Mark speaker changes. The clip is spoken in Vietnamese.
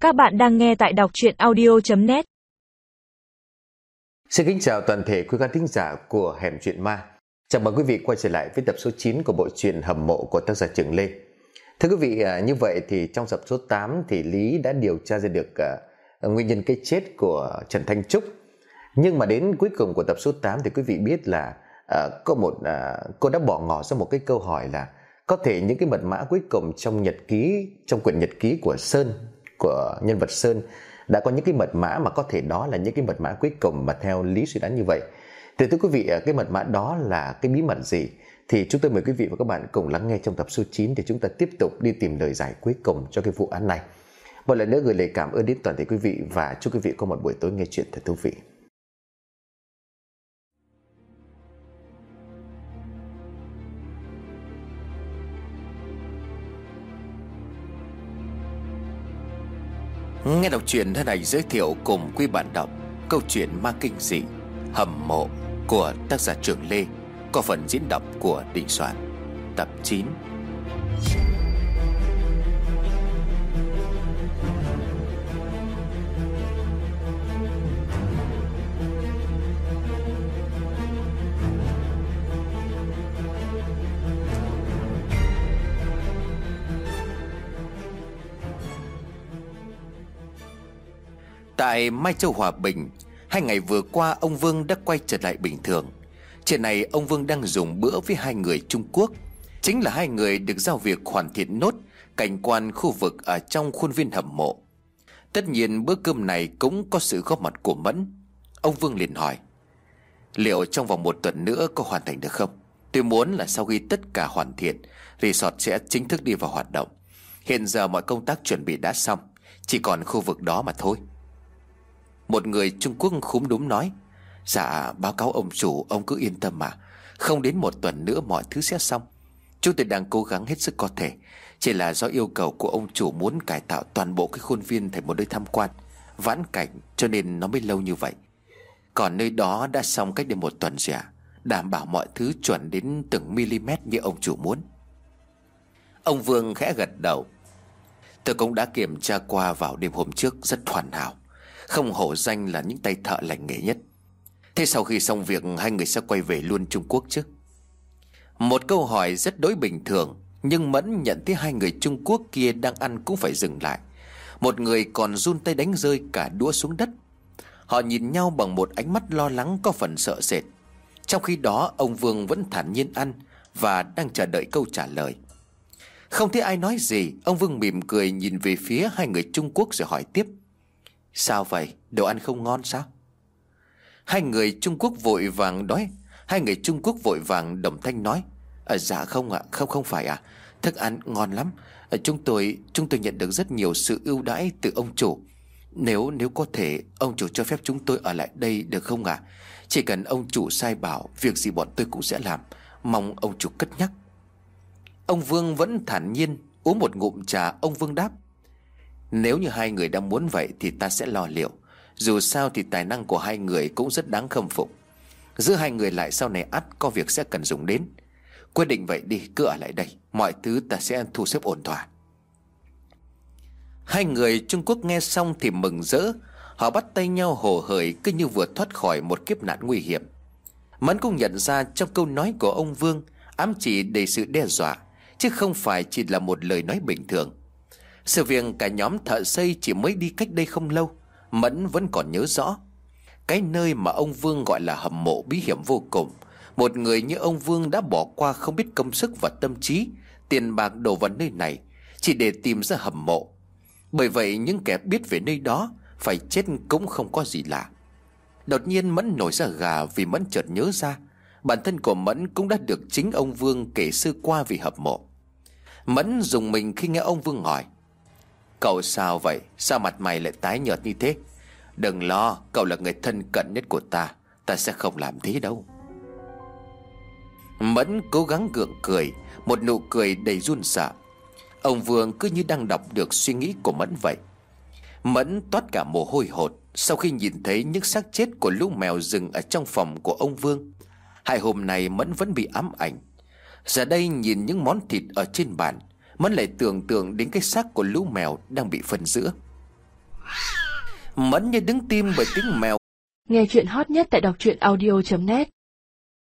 Speaker 1: Các bạn đang nghe tại đọc truyện audio.net.
Speaker 2: Xin kính chào toàn thể quý khán thính giả của Hẻm Chuyện Ma. Chào mừng quý vị quay trở lại với tập số 9 của bộ truyện Hầm Mộ của tác giả Trường Lê. Thưa quý vị, như vậy thì trong tập số 8 thì Lý đã điều tra ra được nguyên nhân cái chết của Trần Thanh Trúc. Nhưng mà đến cuối cùng của tập số 8 thì quý vị biết là cô đã bỏ ngỏ ra một cái câu hỏi là có thể những cái mật mã cuối cùng trong nhật ký, trong quyển nhật ký của Sơn, của nhân vật Sơn, đã có những cái mật mã mà có thể đó là những cái mật mã cuối cùng mà theo Lý suy đoán như vậy. Thì thưa quý vị, cái mật mã đó là cái bí mật gì? Thì chúng tôi mời quý vị và các bạn cùng lắng nghe trong tập số 9 để chúng ta tiếp tục đi tìm lời giải cuối cùng cho cái vụ án này. Một lần nữa gửi lời cảm ơn đến toàn thể quý vị và chúc quý vị có một buổi tối nghe chuyện thật thú vị.
Speaker 3: Nghe đọc truyện thân này giới thiệu cùng quý bạn đọc câu chuyện ma kinh dị Hầm Mộ của tác giả Trường Lê, có phần diễn đọc của Định Soạn. Tập 9. Tại Mai Châu Hòa Bình, 2 ngày vừa qua ông Vương đã quay trở lại bình thường. Trên này ông Vương đang dùng bữa với 2 người Trung Quốc. Chính là 2 người được giao việc hoàn thiện nốt cảnh quan khu vực ở trong khuôn viên hầm mộ. Tất nhiên bữa cơm này cũng có sự góp mặt của Mẫn. Ông Vương liền hỏi: liệu trong vòng 1 tuần nữa có hoàn thành được không? Tôi muốn là sau khi tất cả hoàn thiện, resort sẽ chính thức đi vào hoạt động. Hiện giờ mọi công tác chuẩn bị đã xong, chỉ còn khu vực đó mà thôi. Một người Trung Quốc khúm núm nói: dạ báo cáo ông chủ, ông cứ yên tâm mà, không đến 1 tuần nữa mọi thứ sẽ xong. Chúng tôi đang cố gắng hết sức có thể, chỉ là do yêu cầu của ông chủ muốn cải tạo toàn bộ cái khuôn viên thành một nơi tham quan vãn cảnh, cho nên nó mới lâu như vậy. Còn nơi đó đã xong cách đây 1 tuần rồi ạ, đảm bảo mọi thứ chuẩn đến từng mm như ông chủ muốn. Ông Vương khẽ gật đầu: tôi cũng đã kiểm tra qua vào đêm hôm trước, rất hoàn hảo, không hổ danh là những tay thợ lành nghề nhất. Thế sau khi xong việc 2 người sẽ quay về luôn Trung Quốc chứ? Một câu hỏi rất đối bình thường, nhưng Mẫn nhận thấy 2 người Trung Quốc kia đang ăn cũng phải dừng lại. Một người còn run tay đánh rơi cả đũa xuống đất. Họ nhìn nhau bằng một ánh mắt lo lắng, có phần sợ sệt. Trong khi đó ông Vương vẫn thản nhiên ăn và đang chờ đợi câu trả lời. Không thấy ai nói gì, ông Vương mỉm cười nhìn về phía 2 người Trung Quốc rồi hỏi tiếp: sao vậy, đồ ăn không ngon sao? 2 người Trung Quốc vội vàng nói. 2 người Trung Quốc vội vàng đồng thanh nói: dạ không ạ, không phải ạ, thức ăn ngon lắm. Chúng tôi nhận được rất nhiều sự ưu đãi từ ông chủ. Nếu có thể, ông chủ cho phép chúng tôi ở lại đây được không ạ? Chỉ cần ông chủ sai bảo, việc gì bọn tôi cũng sẽ làm. Mong ông chủ cất nhắc. Ông Vương vẫn thản nhiên uống một ngụm trà. Ông Vương đáp: nếu như 2 người đang muốn vậy thì ta sẽ lo liệu. Dù sao thì tài năng của 2 người cũng rất đáng khâm phục. Giữa 2 người lại sau này ắt có việc sẽ cần dùng đến. Quyết định vậy đi, cứ ở lại đây, mọi thứ ta sẽ thu xếp ổn thỏa. 2 người Trung Quốc nghe xong thì mừng rỡ. Họ bắt tay nhau hồ hởi, cứ như vừa thoát khỏi một kiếp nạn nguy hiểm. Mẫn cũng nhận ra trong câu nói của ông Vương ám chỉ đầy sự đe dọa, chứ không phải chỉ là một lời nói bình thường. Sự việc cả nhóm thợ xây chỉ mới đi cách đây không lâu, Mẫn vẫn còn nhớ rõ. Cái nơi mà ông Vương gọi là hầm mộ bí hiểm vô cùng. Một người như ông Vương đã bỏ qua không biết công sức và tâm trí, tiền bạc đổ vào nơi này chỉ để tìm ra hầm mộ. Bởi vậy những kẻ biết về nơi đó phải chết cũng không có gì lạ. Đột nhiên Mẫn nổi da gà vì Mẫn chợt nhớ ra bản thân của Mẫn cũng đã được chính ông Vương kể sơ qua về hầm mộ. Mẫn rùng mình khi nghe ông Vương hỏi: cậu sao vậy? Sao mặt mày lại tái nhợt như thế? Đừng lo, cậu là người thân cận nhất của ta, ta sẽ không làm thế đâu. Mẫn cố gắng gượng cười, một nụ cười đầy run sợ. Ông Vương cứ như đang đọc được suy nghĩ của Mẫn vậy. Mẫn toát cả mồ hôi hột sau khi nhìn thấy những xác chết của lũ mèo rừng ở trong phòng của ông Vương. 2 hôm nay Mẫn vẫn bị ám ảnh. Giờ đây nhìn những món thịt ở trên bàn, Mẫn lại tưởng tượng đến cái xác của lũ mèo đang bị phân giữa. Mẫn như đứng tim bởi tiếng mèo.
Speaker 4: Nghe chuyện hot nhất tại đọc truyện audio.net.